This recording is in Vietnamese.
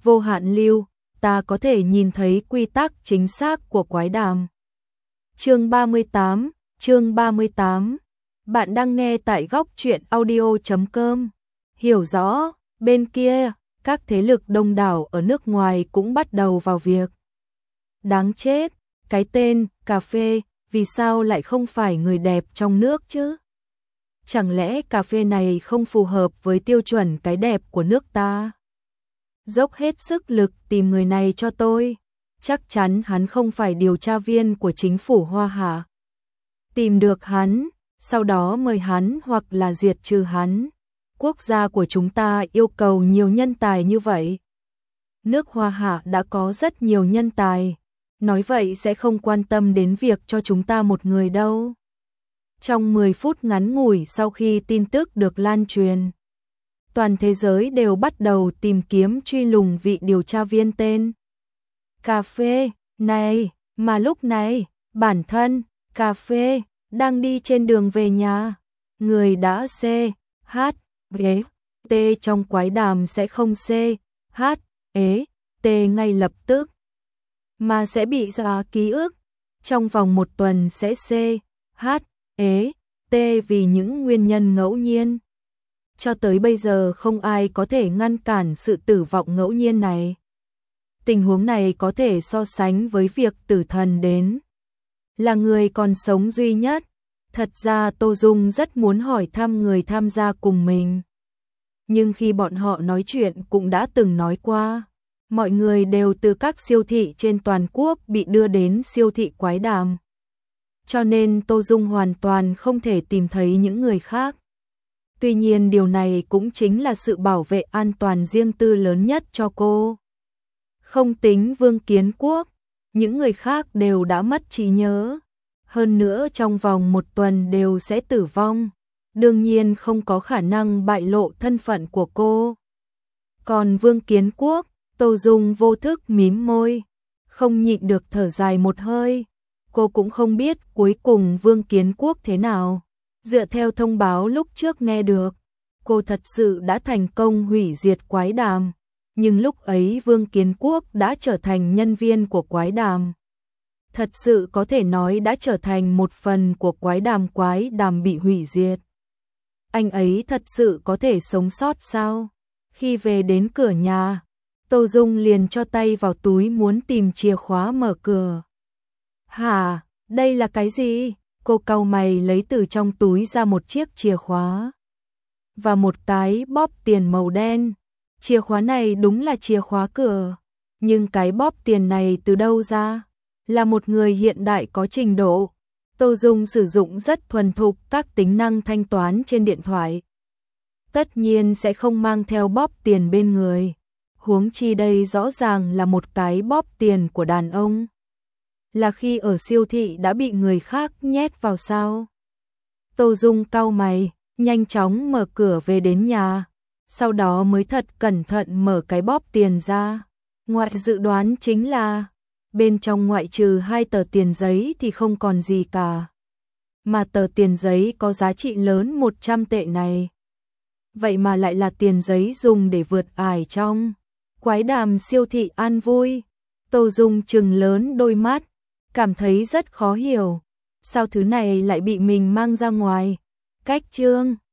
vô hạn lưu, ta có thể nhìn thấy quy tắc chính xác của quái đàm. Chương 38. Bạn đang nghe tại góc truyện audio.com. Hiểu rõ, bên kia, các thế lực đông đảo ở nước ngoài cũng bắt đầu vào việc. Đáng chết, cái tên cà phê, vì sao lại không phải người đẹp trong nước chứ? Chẳng lẽ cà phê này không phù hợp với tiêu chuẩn cái đẹp của nước ta? Dốc hết sức lực tìm người này cho tôi. Chắc chắn hắn không phải điều tra viên của chính phủ Hoa Hạ. Tìm được hắn, sau đó mời hắn hoặc là diệt trừ hắn. Quốc gia của chúng ta yêu cầu nhiều nhân tài như vậy. Nước Hoa Hạ đã có rất nhiều nhân tài. Nói vậy sẽ không quan tâm đến việc cho chúng ta một người đâu. Trong 10 phút ngắn ngủi sau khi tin tức được lan truyền, toàn thế giới đều bắt đầu tìm kiếm truy lùng vị điều tra viên tên Cà phê này, mà lúc này, bản thân Cà phê đang đi trên đường về nhà. Người đã C.H. T trong quái đàm sẽ không C.H. T ngay lập tức, mà sẽ bị xóa ký ức. Trong vòng 1 tuần sẽ C.H. T vì những nguyên nhân ngẫu nhiên. Cho tới bây giờ không ai có thể ngăn cản sự tử vong ngẫu nhiên này. Tình huống này có thể so sánh với việc tử thần đến. Là người còn sống duy nhất. Thật ra Tô Dung rất muốn hỏi thăm người tham gia cùng mình. Nhưng khi bọn họ nói chuyện cũng đã từng nói qua. Mọi người đều từ các siêu thị trên toàn quốc bị đưa đến siêu thị quái đàm. Cho nên Tô Dung hoàn toàn không thể tìm thấy những người khác. Tuy nhiên điều này cũng chính là sự bảo vệ an toàn riêng tư lớn nhất cho cô. Không tính Vương Kiến Quốc, những người khác đều đã mất trí nhớ. Hơn nữa trong vòng 1 tuần đều sẽ tử vong. Đương nhiên không có khả năng bại lộ thân phận của cô. Còn Vương Kiến Quốc, Tô Dung vô thức mím môi, không nhịn được thở dài một hơi. Cô cũng không biết cuối cùng Vương Kiến Quốc thế nào. Dựa theo thông báo lúc trước nghe được, cô thật sự đã thành công hủy diệt quái đàm. Nhưng lúc ấy Vương Kiến Quốc đã trở thành nhân viên của quái đàm. Thật sự có thể nói đã trở thành một phần của quái đàm bị hủy diệt. Anh ấy thật sự có thể sống sót sao? Khi về đến cửa nhà, Tô Dung liền cho tay vào túi muốn tìm chìa khóa mở cửa. Hả, đây là cái gì? Cô cau mày lấy từ trong túi ra một chiếc chìa khóa và một cái bóp tiền màu đen. Chìa khóa này đúng là chìa khóa cửa, nhưng cái bóp tiền này từ đâu ra? Là một người hiện đại có trình độ. Tô Dung sử dụng rất thuần thục các tính năng thanh toán trên điện thoại. Tất nhiên sẽ không mang theo bóp tiền bên người. Huống chi đây rõ ràng là một cái bóp tiền của đàn ông. Là khi ở siêu thị đã bị người khác nhét vào sao? Tô Dung cau mày, nhanh chóng mở cửa về đến nhà. Sau đó mới thật cẩn thận mở cái bóp tiền ra. Ngoại dự đoán chính là bên trong ngoại trừ 2 tờ tiền giấy thì không còn gì cả. Mà tờ tiền giấy có giá trị lớn 100 tệ này, vậy mà lại là tiền giấy dùng để vượt ải trong quái đàm siêu thị An Vui. Tô Dung trừng lớn đôi mắt, cảm thấy rất khó hiểu. Sao thứ này lại bị mình mang ra ngoài? Cách chương